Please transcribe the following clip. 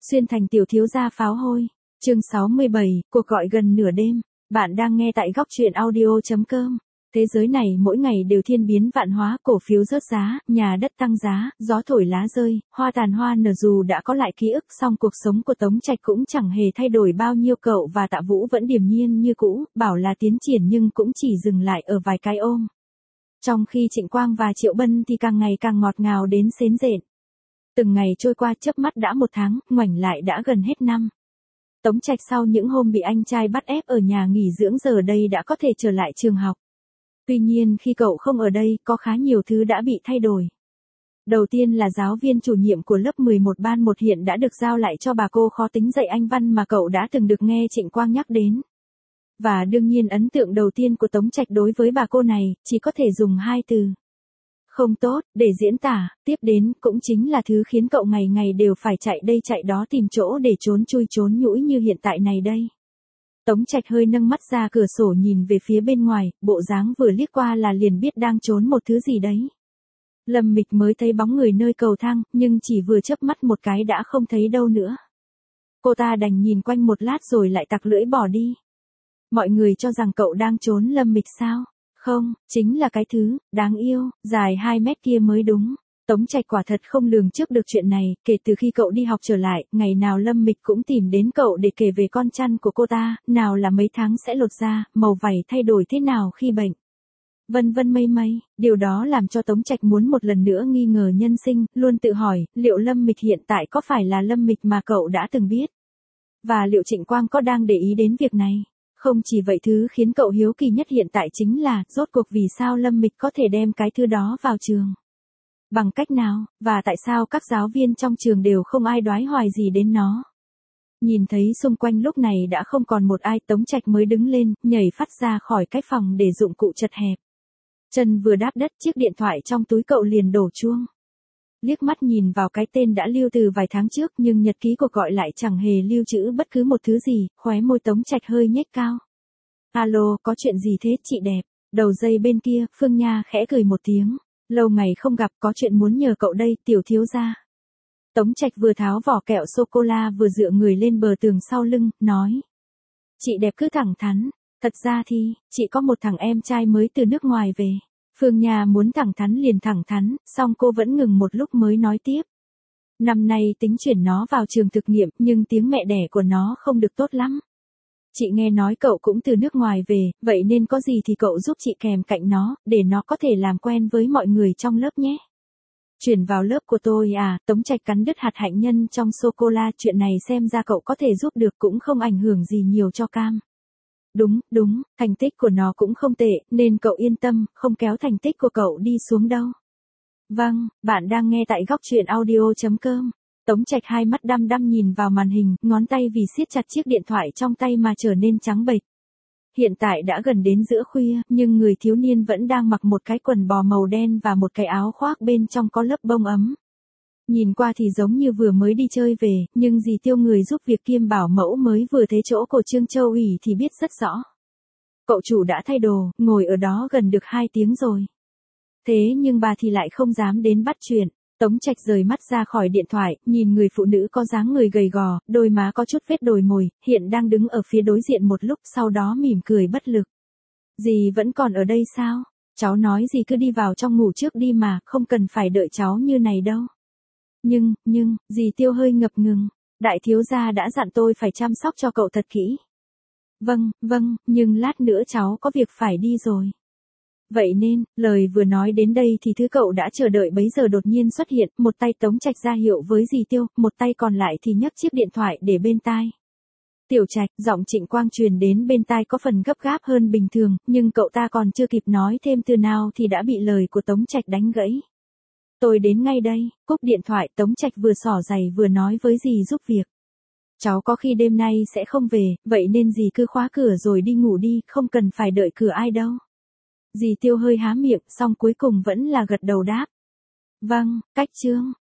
Xuyên thành tiểu thiếu gia pháo hôi. Chương 67, cuộc gọi gần nửa đêm. Bạn đang nghe tại góc truyện audio.com. Thế giới này mỗi ngày đều thiên biến vạn hóa, cổ phiếu rớt giá, nhà đất tăng giá, gió thổi lá rơi, hoa tàn hoa nở. Dù đã có lại ký ức, song cuộc sống của Tống Trạch cũng chẳng hề thay đổi bao nhiêu. Cậu và Tạ Vũ vẫn điềm nhiên như cũ, bảo là tiến triển nhưng cũng chỉ dừng lại ở vài cái ôm. Trong khi Trịnh Quang và Triệu Bân thì càng ngày càng ngọt ngào đến xến rện. Từng ngày trôi qua chớp mắt đã một tháng, ngoảnh lại đã gần hết năm. Tống Trạch sau những hôm bị anh trai bắt ép ở nhà nghỉ dưỡng giờ đây đã có thể trở lại trường học. Tuy nhiên khi cậu không ở đây, có khá nhiều thứ đã bị thay đổi. Đầu tiên là giáo viên chủ nhiệm của lớp 11 ban 1 hiện đã được giao lại cho bà cô khó tính dạy Anh văn mà cậu đã từng được nghe Trịnh Quang nhắc đến. Và đương nhiên ấn tượng đầu tiên của Tống Trạch đối với bà cô này, chỉ có thể dùng hai từ. Không tốt, để diễn tả. Tiếp đến cũng chính là thứ khiến cậu ngày ngày đều phải chạy đây chạy đó tìm chỗ để trốn chui trốn nhũi như hiện tại này đây. Tống Trạch hơi nâng mắt ra cửa sổ nhìn về phía bên ngoài, bộ dáng vừa liếc qua là liền biết đang trốn một thứ gì đấy. Lâm Mịch mới thấy bóng người nơi cầu thang, nhưng chỉ vừa chớp mắt một cái đã không thấy đâu nữa. Cô ta đành nhìn quanh một lát rồi lại tặc lưỡi bỏ đi. Mọi người cho rằng cậu đang trốn Lâm Mịch sao? Không, chính là cái thứ đáng yêu, dài 2 mét kia mới đúng. Tống Trạch quả thật không lường trước được chuyện này, kể từ khi cậu đi học trở lại, ngày nào Lâm Mịch cũng tìm đến cậu để kể về con chăn của cô ta, nào là mấy tháng sẽ lột da, màu vảy thay đổi thế nào khi bệnh. Vân vân mây mây, điều đó làm cho Tống Trạch muốn một lần nữa nghi ngờ nhân sinh, luôn tự hỏi, liệu Lâm Mịch hiện tại có phải là Lâm Mịch mà cậu đã từng biết? Và liệu Trịnh Quang có đang để ý đến việc này? Không chỉ vậy, thứ khiến cậu hiếu kỳ nhất hiện tại chính là, rốt cuộc vì sao Lâm Mịch có thể đem cái thứ đó vào trường? Bằng cách nào, và tại sao các giáo viên trong trường đều không ai đoái hoài gì đến nó? Nhìn thấy xung quanh lúc này đã không còn một ai, Tống Trạch mới đứng lên, nhảy phát ra khỏi cái phòng để dụng cụ chật hẹp. Chân vừa đáp đất, chiếc điện thoại trong túi cậu liền đổ chuông. Liếc mắt nhìn vào cái tên đã lưu từ vài tháng trước nhưng nhật ký cuộc gọi lại chẳng hề lưu trữ bất cứ một thứ gì, khóe môi Tống Trạch hơi nhếch cao. Alo, có chuyện gì thế chị đẹp? Đầu dây bên kia, Phương Nha khẽ cười một tiếng. Lâu ngày không gặp, có chuyện muốn nhờ cậu đây, tiểu thiếu gia. Tống Trạch vừa tháo vỏ kẹo sô-cô-la vừa dựa người lên bờ tường sau lưng, nói. Chị đẹp cứ thẳng thắn, thật ra thì, chị có một thằng em trai mới từ nước ngoài về. Phương Nha muốn thẳng thắn liền thẳng thắn, song cô vẫn ngừng một lúc mới nói tiếp. Năm nay tính chuyển nó vào trường thực nghiệm, nhưng tiếng mẹ đẻ của nó không được tốt lắm. Chị nghe nói cậu cũng từ nước ngoài về, vậy nên có gì thì cậu giúp chị kèm cạnh nó, để nó có thể làm quen với mọi người trong lớp nhé. Chuyển vào lớp của tôi à? Tống Trạch cắn đứt hạt hạnh nhân trong sô-cô-la, chuyện này xem ra cậu có thể giúp được, cũng không ảnh hưởng gì nhiều cho Cam. Đúng, thành tích của nó cũng không tệ, nên cậu yên tâm, không kéo thành tích của cậu đi xuống đâu. Vâng, bạn đang nghe tại góc truyện audio.com. Tống Trạch hai mắt đăm đăm nhìn vào màn hình, ngón tay vì siết chặt chiếc điện thoại trong tay mà trở nên trắng bệch. Hiện tại đã gần đến giữa khuya, nhưng người thiếu niên vẫn đang mặc một cái quần bò màu đen và một cái áo khoác bên trong có lớp bông ấm. Nhìn qua thì giống như vừa mới đi chơi về, nhưng dì Tiêu người giúp việc kiêm bảo mẫu mới vừa thấy chỗ của Trương Châu ủy thì biết rất rõ. Cậu chủ đã thay đồ, ngồi ở đó gần được 2 tiếng rồi. Thế nhưng bà thì lại không dám đến bắt chuyện. Tống Trạch rời mắt ra khỏi điện thoại, nhìn người phụ nữ có dáng người gầy gò, đôi má có chút vết đồi mồi, hiện đang đứng ở phía đối diện một lúc, sau đó mỉm cười bất lực. Dì vẫn còn ở đây sao? Cháu nói dì cứ đi vào trong ngủ trước đi mà, không cần phải đợi cháu như này đâu. Nhưng, dì Tiêu hơi ngập ngừng. Đại thiếu gia đã dặn tôi phải chăm sóc cho cậu thật kỹ. Vâng, nhưng lát nữa cháu có việc phải đi rồi. Vậy nên, lời vừa nói đến đây thì thứ cậu đã chờ đợi bấy giờ đột nhiên xuất hiện, một tay Tống Trạch ra hiệu với dì Tiêu, một tay còn lại thì nhấc chiếc điện thoại để bên tai. Tiểu Trạch, giọng Trịnh Quang truyền đến bên tai có phần gấp gáp hơn bình thường, nhưng cậu ta còn chưa kịp nói thêm từ nào thì đã bị lời của Tống Trạch đánh gãy. Tôi đến ngay đây. Cúp điện thoại, Tống Trạch vừa xỏ giày vừa nói với dì giúp việc. Cháu có khi đêm nay sẽ không về, vậy nên dì cứ khóa cửa rồi đi ngủ đi, không cần phải đợi cửa ai đâu. Dì Tiêu hơi há miệng, song cuối cùng vẫn là gật đầu đáp. Vâng, cách chương.